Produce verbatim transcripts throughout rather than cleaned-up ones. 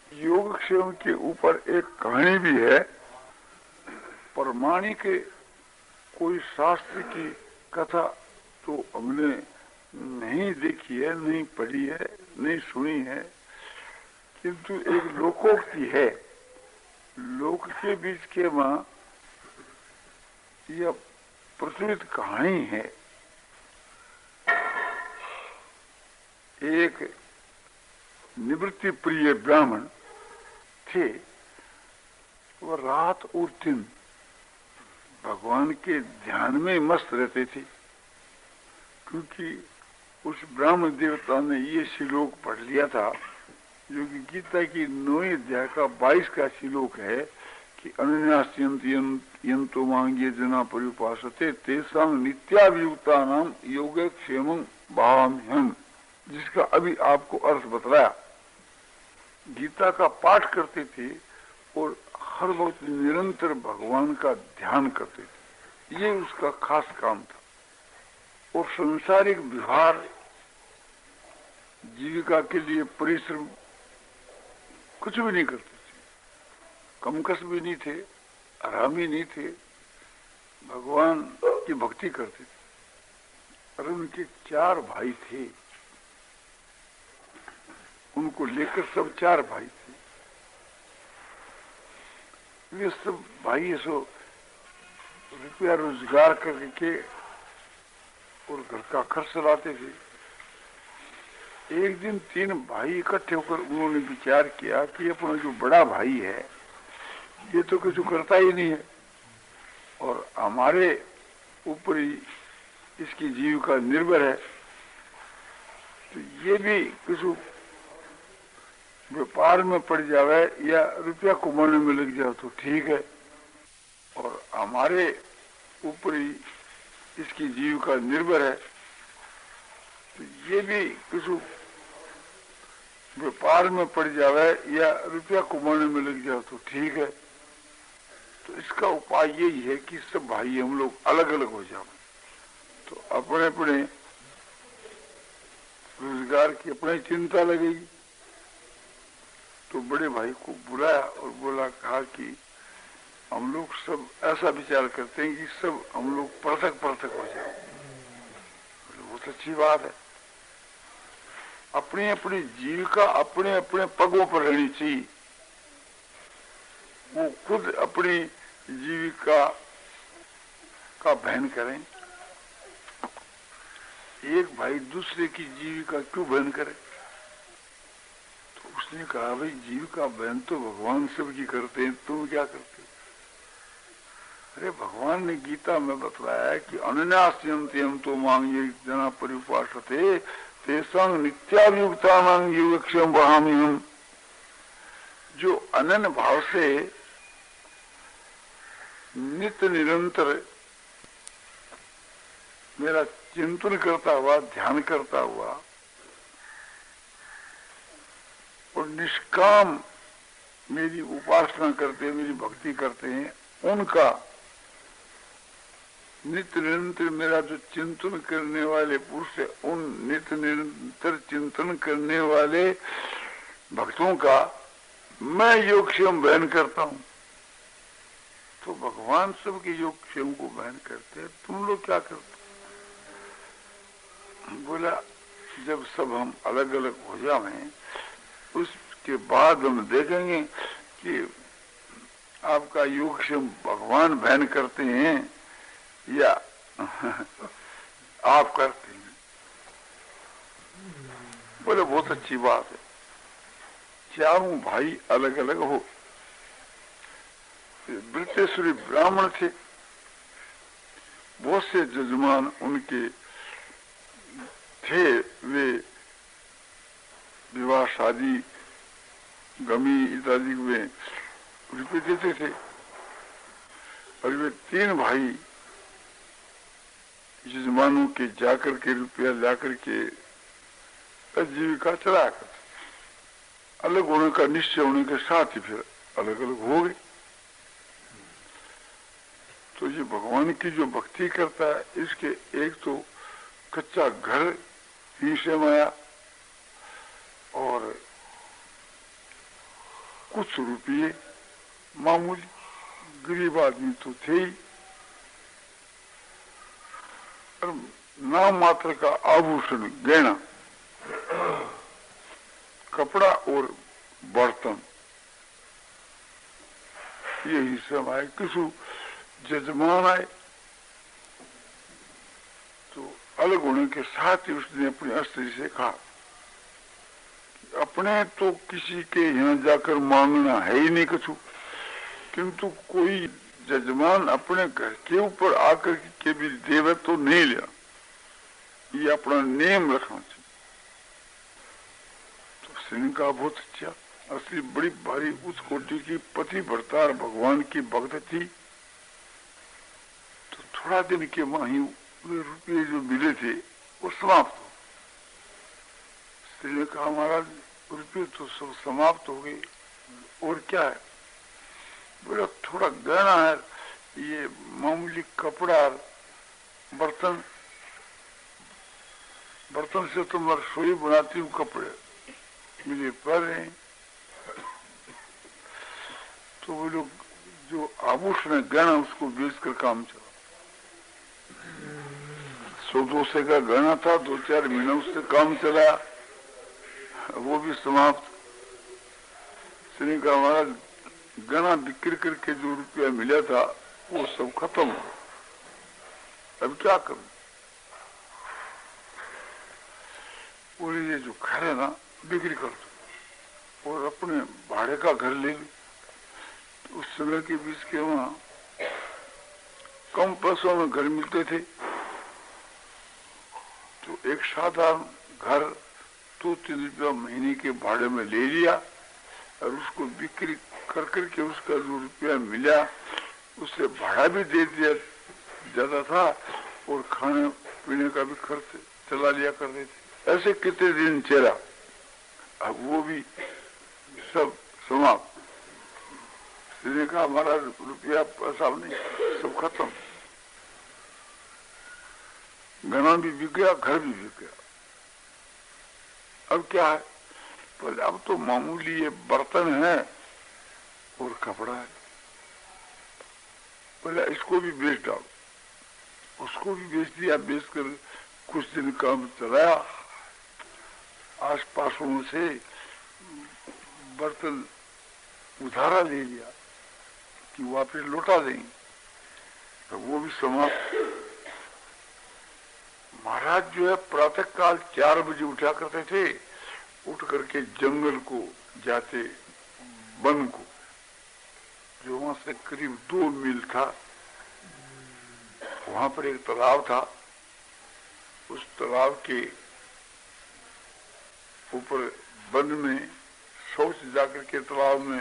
योगक्षेम के ऊपर एक कहानी भी है। प्रमाणिक कोई शास्त्र की कथा तो हमने नहीं देखी है, नहीं पढ़ी है, नहीं सुनी है, किंतु एक लोकोक्ति है। लोक के बीच के वहां यह प्रचलित कहानी है। एक निवृत्ति प्रिय ब्राह्मण थे। वह रात और दिन भगवान के ध्यान में मस्त रहते थे, क्योंकि उस ब्राह्मण देवता ने ये श्लोक पढ़ लिया था, जो कि गीता की नौवीं अध्याय का बाईस का श्लोक है कि अनन्यास्यन्तो मांगे जना परिपासते तेषां नित्याभियुक्ता नाम योगक्षेमं भावाम्यहम्, जिसका अभी आपको अर्थ बतलाया। गीता का पाठ करते थे और हर वक्त निरंतर भगवान का ध्यान करते थे, ये उसका खास काम था। और संसारिक व्यवहार, जीविका के लिए परिश्रम कुछ भी नहीं करते थे, कमकस भी नहीं थे, आरामी नहीं थे, भगवान की भक्ति करते थे। और उनके चार भाई थे, उनको लेकर सब चार भाई थे। वे सब भाई सो रुपया रोजगार करके और घर का खर्च चलाते थे। एक दिन तीन भाई इकट्ठे होकर उन्होंने विचार किया कि अपना जो बड़ा भाई है ये तो कुछ करता ही नहीं है और हमारे ऊपर ही इसकी जीविका निर्भर है, तो ये भी कुछ व्यापार में पड़ जावे या रुपया कमाने में लग जाए तो ठीक है, और हमारे ऊपर ही इसकी जीविका निर्भर है, तो ये भी कुछ व्यापार में पड़ जावे या रुपया कमाने में लग जाए तो ठीक है। तो इसका उपाय यही है कि सब भाई हम लोग अलग अलग हो जाओ, तो अपने अपने रोजगार की अपनी चिंता लगेगी। तो बड़े भाई को बुलाया और बोला, कहा कि हम लोग सब ऐसा विचार करते हैं कि सब हम लोग पृथक पृथक हो जाए। बहुत अच्छी बात है, अपनी अपनी जीविका अपने अपने पगों पर रहनी चाहिए। वो खुद अपनी जीविका का वहन करें, एक भाई दूसरे की जीविका क्यों वहन करे? तो उसने कहा, भाई जीविका वहन तो भगवान सबकी करते हैं, तुम क्या करते हो? अरे भगवान ने गीता में बतलाया है कि अनन्यास्यन्त्यं तो मांगे जना परिपासते तेषां नित्याभियुक्ता नाम योगक्षेमं भावाम्यहम्। जो अनन्य भाव से नित्य निरंतर मेरा चिंतन करता हुआ, ध्यान करता हुआ और निष्काम मेरी उपासना करते हैं, मेरी भक्ति करते हैं, उनका नित्य निरंतर मेरा जो चिंतन करने वाले पुरुष है, उन नित्य निरंतर चिंतन करने वाले भक्तों का मैं योगक्षेम वहन करता हूं। तो भगवान सबके योगक्षेम को वहन करते हैं, तुम लोग क्या करते? बोला, जब सब हम अलग अलग हो जाएं, उसके बाद हम देखेंगे कि आपका योगक्षेम भगवान वहन करते हैं या आप करते हैं। बोले, बहुत अच्छी बात है। चारों भाई अलग अलग हो। वृत्तेश्वरी ब्राह्मण थे, बहुत से जजमान उनके थे, वे विवाह शादी गमी इत्यादि में रुपये देते थे, और वे तीन भाई यजमानों के जाकर के रुपया लाकर के जीविका चलाया करते। अलग होने का निश्चय होने के साथ ही फिर अलग अलग हो गए। तो ये भगवान की जो भक्ति करता है, इसके एक तो कच्चा घर ही से माया, और कुछ रुपये, मामूली गरीब आदमी तो थे ही, और नाम मात्र का आभूषण, गहना, कपड़ा और बर्तन, यही सब आए। किसु जजमान आए तो अलग होने के साथ ही उसने अपनी स्त्री से कहा, अपने तो किसी के यहाँ जाकर मांगना है ही नहीं कुछ, किंतु कोई जजमान अपने घर के ऊपर आकर के भी देवे तो नहीं लिया, ये अपना नियम रखना चाहिए। तो सिंह का बहुत अच्छा, असली बड़ी भारी उस कोटि की पति भरतार भगवान की भक्त थी। तो थोड़ा दिन के माही रुपये जो मिले थे वो समाप्त हो। स्त्री ने कहा, महाराज रुपये तो सब समाप्त हो गए, और क्या है? बोला, थोड़ा गहना है, ये मामूली कपड़ा, बर्तन, बर्तन से तो मैं रसोई बनाती हूँ, कपड़े मुझे पड़ रहे हैं। तो वो लोग जो आभूषण है, गहना, उसको बेचकर काम चला। सौ दो सौ का गहना था, दो चार महीना उससे काम चला, वो भी समाप्त। श्री का महाराज गहना बिक्री करके जो रुपया मिला था वो सब खत्म हो, अब क्या करूं? और ये जो घर है ना, बिक्री कर दो और अपने भाड़े का घर ले लो। तो उस समय के बीच के वहां कम पैसों में घर मिलते थे, तो एक साधारण घर दो तीन रुपया महीने के भाड़े में ले लिया और उसको बिक्री कर करके उसका जो रुपया मिला उससे भाड़ा भी दे दिया, ज्यादा था, और खाने पीने का भी खर्च चला लिया करते थे। ऐसे कितने दिन चला, अब वो भी सब समाप्त। इसने कहा, हमारा रुपया पैसा नहीं, सब खत्म, गहना भी बिक गया, घर भी बिक गया, अब क्या है? बोले, अब तो मामूली ये बर्तन है और कपड़ा है। बोले, इसको भी बेच डालो, उसको भी बेच दिया। बेचकर कुछ दिन काम चलाया, आस पासों से बर्तन उधारा ले लिया कि वापस लौटा देंगे, तो वो भी समाप्त। महाराज जो है प्रातः काल चार बजे उठा करते थे, उठ करके जंगल को जाते, वन को, जो वहां से करीब दो मील था, वहां पर एक तालाब था। उस तालाब के ऊपर वन में शौच जाकर के तालाब में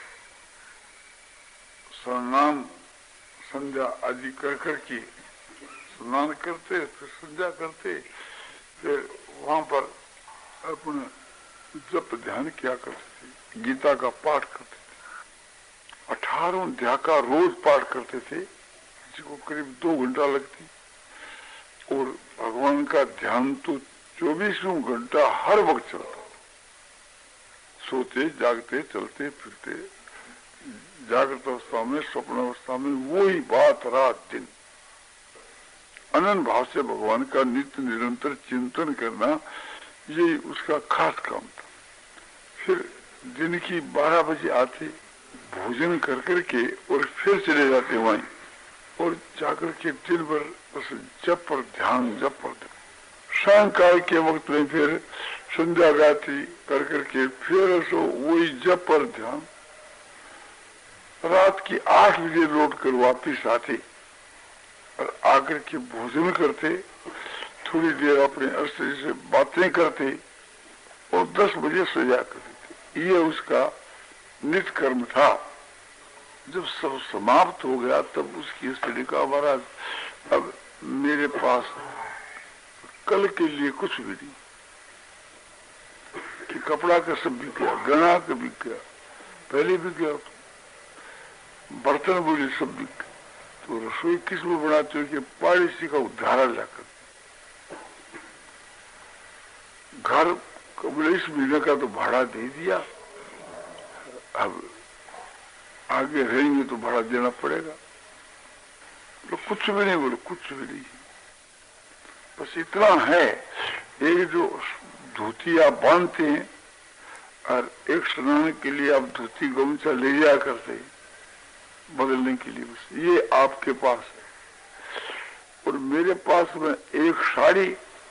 स्नान संध्या आदि कर करके स्नान करते, फिर संध्या करते, फिर वहां पर अपने जप ध्यान किया करते थे, गीता का पाठ करते थे। अठारह अध्याय का रोज पाठ करते थे, जिसको करीब दो घंटा लगती, और भगवान का ध्यान तो चौबीसों घंटा हर वक्त चलता था। सोते जागते चलते फिरते, जागृत अवस्था में, स्वप्न अवस्था में, वही बात रात दिन अनंत भाव से भगवान का नित्य निरंतर चिंतन करना, यही उसका खास काम था। फिर दिन की बारह बजे आते, भोजन कर करके और फिर चले जाते वहीं, और जाकर के दिन भर बस जप पर ध्यान, जप पर ध्यान। सायंकाल के वक्त में फिर संध्या गाती कर करके फिर सो वही जप पर ध्यान। रात की आठ बजे लौट कर वापिस आते और आकर के भोजन करते, थोड़ी देर अपने अस्त्री से बातें करते और दस बजे सो जा करते। ये उसका नित्य कर्म था। जब सब समाप्त हो गया तब उसकी स्त्री का, महाराज अब मेरे पास कल के लिए कुछ भी नहीं, कि कपड़ा का सब बिक गया, गहना का बिक गया, पहले बिक गया, तो बर्तन बोले सब बिक गया, तो रसोई किस में बनाते हो कि पड़ोसी का उधारा लाकर, घर बोले इस महीने का तो भाड़ा दे दिया, अब आगे रहेंगे तो भाड़ा देना पड़ेगा। तो कुछ भी नहीं बोले, कुछ भी नहीं, बस इतना है, एक जो धोती आप बांधते हैं और एक स्नान के लिए आप धोती गमछा ले जाया करते हैं बदलने के लिए, बस ये आपके पास है। और मेरे पास में एक साड़ी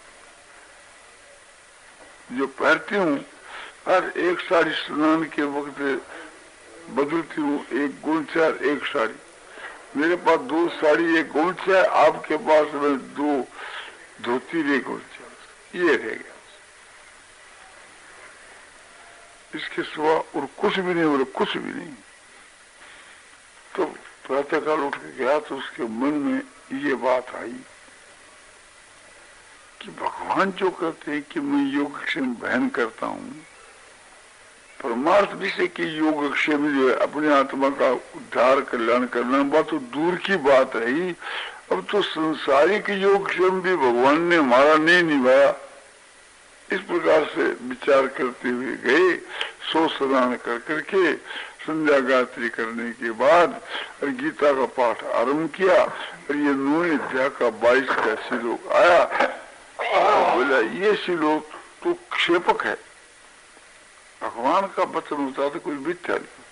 जो पहनती हूँ और एक साड़ी स्नान के वक्त बदलती हूँ, एक गमछा और एक साड़ी। मेरे पास दो साड़ी एक गमछा है, आपके पास में दो धोती एक गमछा, ये रह गया। इसके सिवा और कुछ भी नहीं, बोले कुछ भी नहीं। तो प्रातःकाल उठ के गया तो उसके मन में ये बात आई कि भगवान जो कहते हैं कि मैं योगक्षेम बहन करता हूँ, परमार्थ विषय की योगक्षेम जो है अपने आत्मा का उद्धार कल्याण करना, बात तो दूर की बात रही। अब तो संसारिक योगक्षेम भी भगवान ने हमारा नहीं निभाया। इस प्रकार से विचार करते हुए गए, सो स्नान कर करके संध्या गायत्री करने के बाद और गीता का पाठ आरंभ किया। और ये नौवें अध्याय का बाईस का श्लोक आया, बोला ये श्लोक तो क्षेपक है, भगवान का वचन होता तो कोई मिथ्या नहीं होता।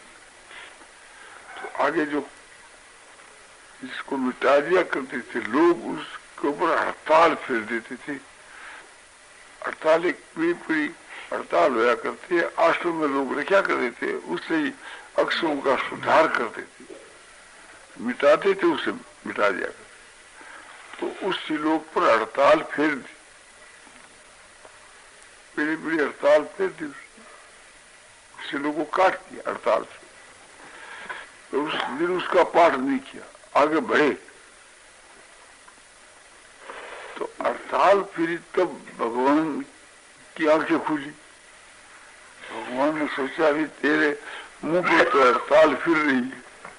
तो आगे जो जिसको मिटा दिया करते थे लोग, उसके ऊपर हड़ताल फेर देते थे। हड़ताल एक पूरी पूरी हड़ताल होया करती है, आश्रम में लोग रखा करते थे, उससे ही अक्षरों का सुधार करते थे, मिटाते थे, उसे मिटा दिया करते। तो उस श्लोक पर हड़ताल फेर दी, पीढ़ी पीढ़ी हड़ताल फेर दी, श्लोक को काट दिया हड़ताल से। तो उस दिन उसका पाठ नहीं किया, आगे बढ़े। तो हड़ताल फिरी तब भगवान की आंखें खुली। भगवान ने सोचा भी तेरे मुंह पर तो हड़ताल फिर रही है।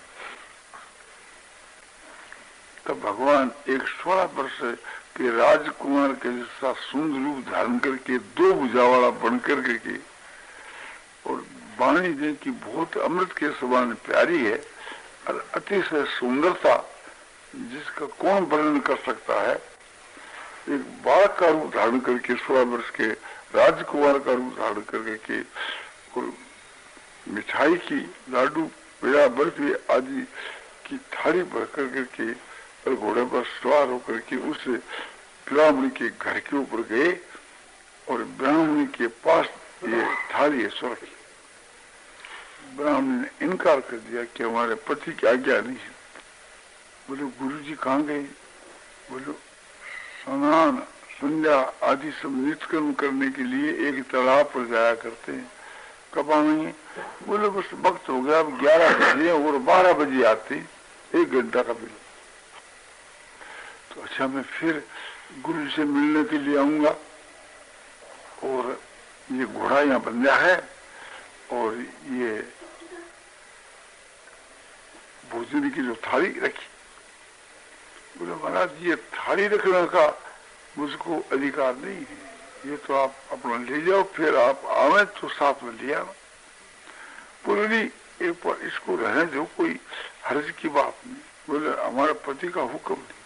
तब भगवान एक सोलह वर्ष के राजकुमार के जैसा सुंदर रूप धारण करके दो भुजा वाला बन करके के और वाणी जी की बहुत अमृत के समान प्यारी है और अतिशय सुंदरता जिसका कौन वर्णन कर सकता है। एक बालक का रूप धारण करके सोलह वर्ष के राजकुमार का रूप धारण करके के और मिठाई की लाडू पेड़ा बर्फी आदि की थाली भर कर करके और घोड़े पर सवार होकर के उस ब्राह्मण के घर के ऊपर गए और ब्राह्मण के पास ये थाली है स्वर्ग की। ब्राह्मण ने इनकार कर दिया कि हमारे पति की आज्ञा नहीं है। बोले गुरु जी कहाँ गए? बोलो स्नान संध्या आदि सब नित्यकर्म करने के लिए एक तालाब पर जाया करते हैं। कब आएंगे? बोले बस वक्त हो गया, अब ग्यारह बजे और बारह बजे आते, एक घंटा का बिल। तो अच्छा मैं फिर गुरु से मिलने के लिए आऊंगा और ये घोड़ा यहाँ बंधा है और ये भोजन की जो थाली रखी। बोले महाराज ये थाली रखने का मुझको अधिकार नहीं है, ये तो आप अपना ले जाओ, फिर आप आवे तो साथ में ले आना। बोले नहीं एक बार इसको रहने दो, कोई हर्ज की बात नहीं। बोले हमारे पति का हुक्म नहीं,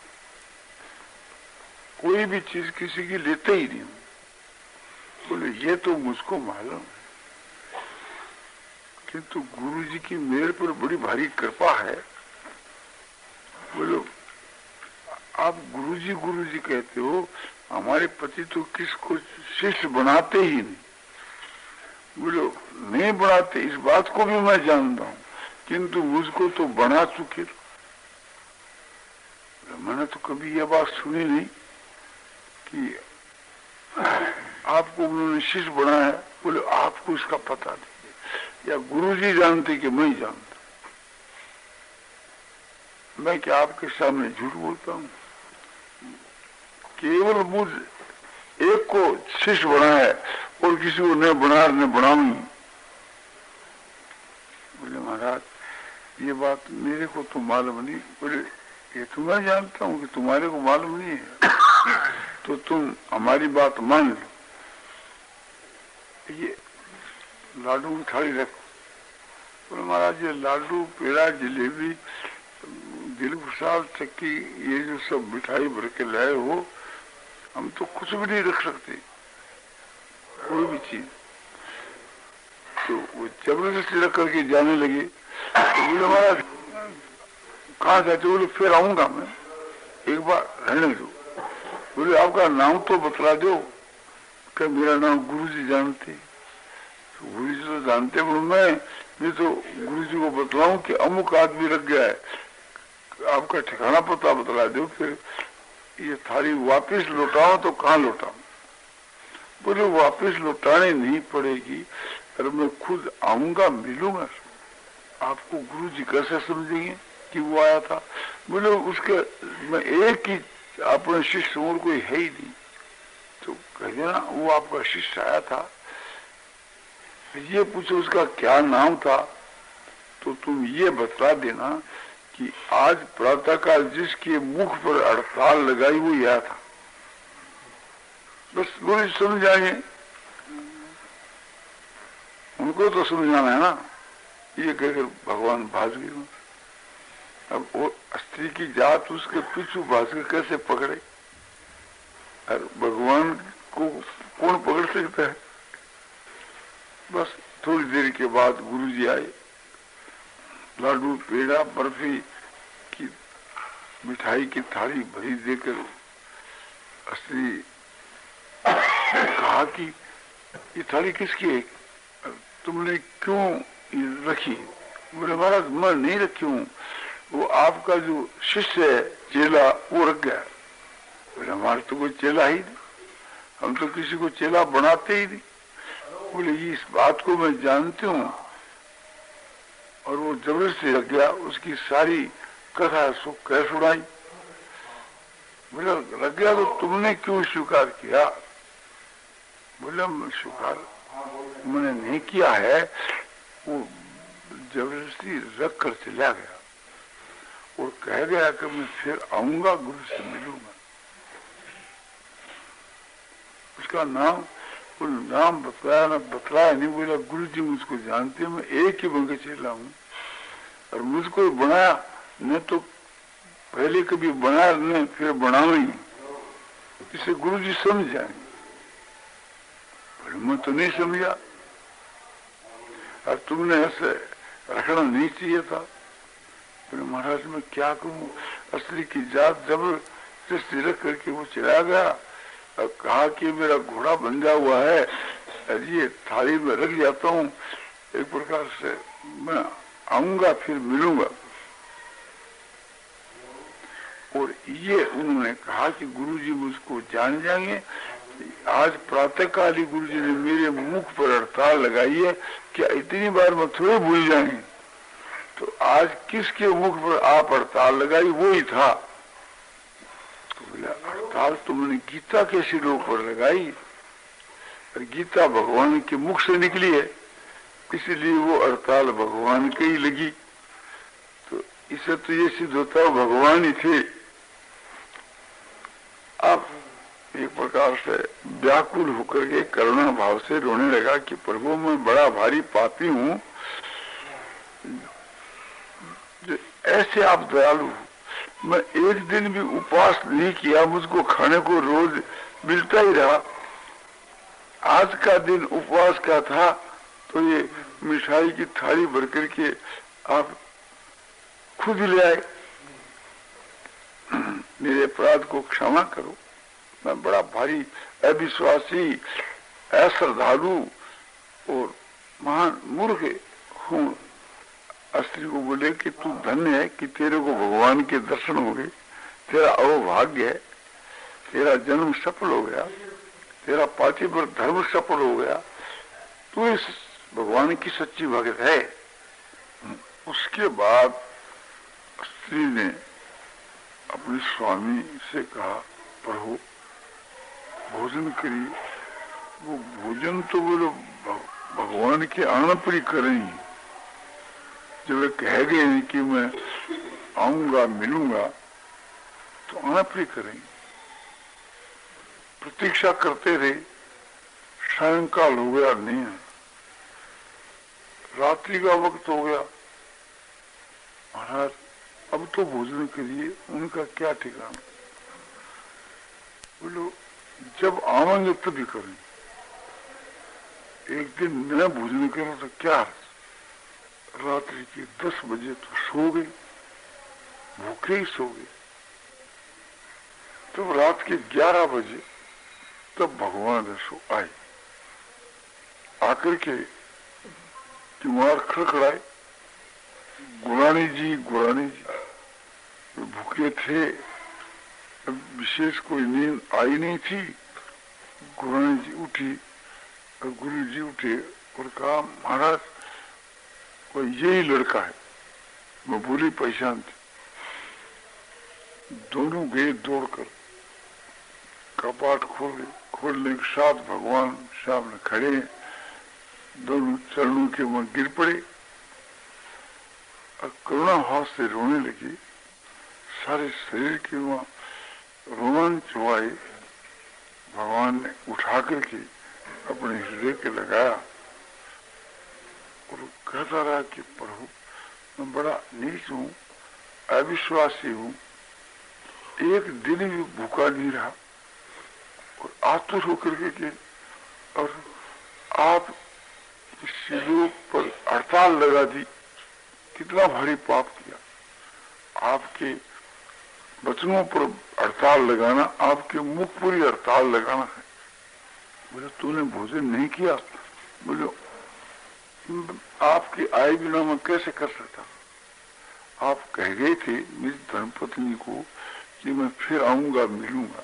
कोई भी चीज किसी की लेते ही नहीं। बोले ये तो मुझको मालूम है, किंतु गुरु जी की मेरे पर बड़ी भारी कृपा है। बोलो आप गुरुजी गुरुजी कहते हो, हमारे पति तो किसको शिष्य बनाते ही नहीं। बोलो नहीं बनाते, इस बात को भी मैं जानता हूँ, किंतु मुझको तो बना चुके। मैंने तो कभी यह बात सुनी नहीं कि आपको उन्होंने शिष्य बनाया। बोले आपको इसका पता नहीं, या गुरुजी जानते कि मैं जानता। मैं क्या आपके सामने झूठ बोलता हूँ? केवल मुझ एक को शिष्य बनाया और किसी को न बना न बनाऊंगी। बोले महाराज ये बात मेरे को तो मालूम नहीं। बोले ये तो मैं जानता हूँ कि तुम्हारे को मालूम नहीं है, तो तुम हमारी बात मान लो। ये लाडू की थाली रखो, बोले महाराज ये लाडू पेड़ा जलेबी दिल खुशाल चक्की ये जो सब मिठाई भर के लाए हो, हम तो कुछ भी नहीं रख सकते कोई भी चीज। तो वो जबरदस्ती रख करके जाने लगे। तो बोले महाराज कहाँ जाते? बोले फिर आऊंगा मैं, एक बार रहने दो। बोले आपका नाम तो बतला दो। क्या मेरा नाम गुरुजी जानते? तो गुरुजी तो जानते, बोले मैं मैं तो गुरुजी को बतलाऊं कि अमुक आदमी रख गया है, आपका ठिकाना पता बतला दो, फिर ये थाली वापस लौटाओ तो कहाँ लौटाऊं? बोले वापस लौटाने नहीं पड़ेगी, अरे मैं खुद आऊंगा मिलूंगा। आपको गुरुजी कैसे समझेंगे कि वो आया था? बोले उसके मैं एक ही अपने शिष्य और कोई है ही नहीं। तो कह देना वो आपका शिष्य आया था, ये पूछो उसका क्या नाम था, तो तुम ये बतला देना कि आज प्रातःकाल जिसके मुख पर हड़ताल लगाई वो यह था। बस गुरु समझ जाएंगे, उनको तो समझाना है ना। ये कहकर भगवान भाग गए। अब वो स्त्री की जात उसके पीछू भाग के कैसे पकड़े? और भगवान को कौन पकड़ सकता है? बस थोड़ी देर के बाद गुरुजी आए, लाडू पेड़ा बर्फी की मिठाई की थाली भरी देकर स्त्री कहा कि ये थाली किसकी है, तुमने क्यों रखी? बोले महाराज मैं नहीं रखी हूँ, वो आपका जो शिष्य है चेला वो रख गया। बोले हमारे तो कोई चेला ही नहीं, हम तो किसी को चेला बनाते ही नहीं। बोले इस बात को मैं जानती हूँ, और वो जबरदस्ती रख गया, उसकी सारी कथा सो कह सुनाई। बोले रख गया तो तुमने क्यों स्वीकार किया? बोले स्वीकार मैंने नहीं किया है, वो जबरदस्ती रख कर चला गया और कह गया कि मैं फिर आऊंगा गुरु से मिलूंगा। उसका नाम वो नाम बतलाया ना बतलाया नहीं। बोला गुरु जी मुझको जानते हैं, मैं एक ही बन के चला हूँ, और मुझको बनाया न तो पहले कभी बनाया न फिर बनाओ ही, इसे गुरु जी समझ जाएंगे। पर मैं तो नहीं समझा, और तुमने ऐसे रखना नहीं चाहिए था। फिर महाराज मैं क्या कहूँ, असली की जात जबरदस्ती रख करके वो चला गया और कहा कि मेरा घोड़ा बंधा हुआ है, और ये थाली में रख जाता हूँ, एक प्रकार से मैं आऊंगा फिर मिलूंगा। और ये उन्होंने कहा कि गुरुजी मुझको जान जाएंगे। आज प्रातःकाल ही गुरुजी ने मेरे मुख पर हड़ताल लगाई है, क्या इतनी बार मैं थोड़े भूल जाएंगे? तो आज किसके मुख पर आप हड़ताल लगाई वो ही था। तो बोला हड़ताल तुमने गीता के सिरों पर लगाई, और गीता भगवान के मुख से निकली है, इसलिए वो हड़ताल भगवान के ही लगी। तो इसे तो ये सिद्ध होता है भगवान ही थे। अब एक प्रकार से व्याकुल होकर के करुणा भाव से रोने लगा कि प्रभु मैं बड़ा भारी पापी हूँ, ऐसे आप दयालु। मैं एक दिन भी उपवास नहीं किया, मुझको खाने को रोज मिलता ही रहा। आज का दिन उपवास का था, तो ये मिठाई की थाली भर करके आप खुद ले आए। मेरे अपराध को क्षमा करो, मैं बड़ा भारी अविश्वासी, अश्रद्धालु और महान मूर्ख हूँ। स्त्री को बोले कि तू धन्य है कि तेरे को भगवान के दर्शन हो गए, तेरा अवभाग्य है, तेरा जन्म सफल हो गया, तेरा पार्थिव धर्म सफल हो गया, तू इस भगवान की सच्ची भक्त है। उसके बाद स्त्री ने अपने स्वामी से कहा प्रभु भोजन करिए। वो भोजन तो बोलो भगवान के आने पर ही करेंगे। जब वे कह गए कि मैं आऊंगा मिलूंगा तो आने पर ही करेंगे। प्रतीक्षा करते रहे, सायंकाल हो गया नहीं है। रात्रि का वक्त हो गया, महाराज अब तो भोजन करिए। उनका क्या ठिकाना? बोलो जब आवेंगे तभी करेंगे, एक दिन न भोजन करो तो क्या? रात्रि के दस बजे तो सो गए, भूखे ही सो गए। तो रात के ग्यारह बजे तब भगवान रसो आए, आकर के किवाड़ खड़खड़ाए, गुरानी जी गुरानी जी। भूखे थे, विशेष कोई नींद आई नहीं थी। गुरानी जी उठी और गुरु जी उठे और कहा महाराज कोई यही लड़का है। मैं बोली पहचान थी। दोनों गए दौड़कर, कपाट खोले, खोलने के साथ भगवान सामने खड़े हैं। दोनों चरणों के वहां गिर पड़े और करुणा भाव से रोने लगी। सारे शरीर के वहां रोमांच हुआए। भगवान ने उठा करके अपने हृदय के लगाया और कहता रहा कि प्रभु मैं बड़ा नीच हूं, अविश्वासी हूं, एक दिन भी भूखा नहीं रहा और आतुर होकर के और आप इस लोग पर हड़ताल लगा दी। कितना भारी पाप किया। आपके वचनों पर हड़ताल लगाना, आपके मुख पर ही हड़ताल लगाना है। बोले तूने भोजन नहीं किया? बोले आपकी आय बिना मैं कैसे कर सकता? आप कह गए थे मेरी धर्मपत्नी को कि मैं फिर आऊंगा, मिलूंगा।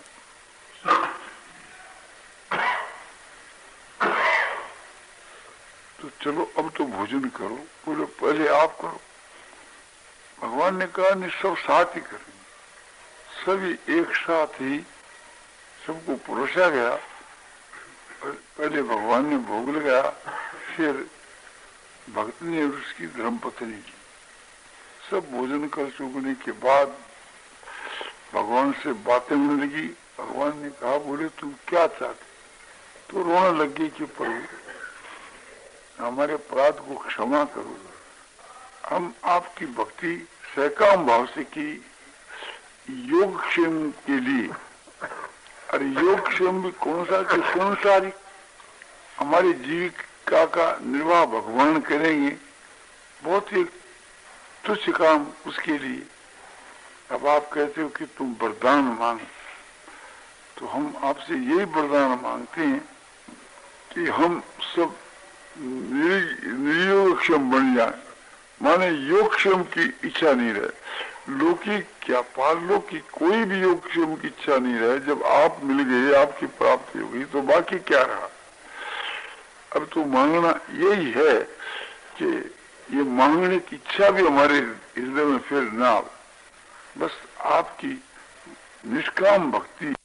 तो चलो अब तो भोजन करो। बोले पहले आप करो। भगवान ने कहा नहीं, सब साथ ही करेंगे। सभी एक साथ ही सबको परोसा गया। पहले भगवान ने भोग लगाया, फिर भक्त ने और उसकी धर्मपत्नी की। सब भोजन कर चुकने के बाद भगवान से बातें होने लगी। भगवान ने कहा बोले तुम क्या चाहते? तो रोने लग गई कि प्रभु हमारे अपराध को क्षमा करो, हम आपकी भक्ति सकाम भाव से की योगक्षेम के लिए। अरे योगक्षेम भी कौन सा कि संसारिक, हमारी जीविका का निर्वाह भगवान करेंगे, बहुत ही तुच्छ काम उसके लिए। अब आप कहते हो कि तुम वरदान मांगो, तो हम आपसे यही वरदान मांगते हैं कि हम सब निर्योगक्षम बन जाए। माने योगक्षम की इच्छा नहीं रहे, लौकिक क्या पारलौकिक की कोई भी योगक्षम की इच्छा नहीं रहे। जब आप मिल गए, आपकी प्राप्ति हो गई, तो बाकी क्या रहा? अब तो मांगना यही है कि ये मांगने की इच्छा भी हमारे हृदय में फिर ना आवे। बस आपकी निष्काम भक्ति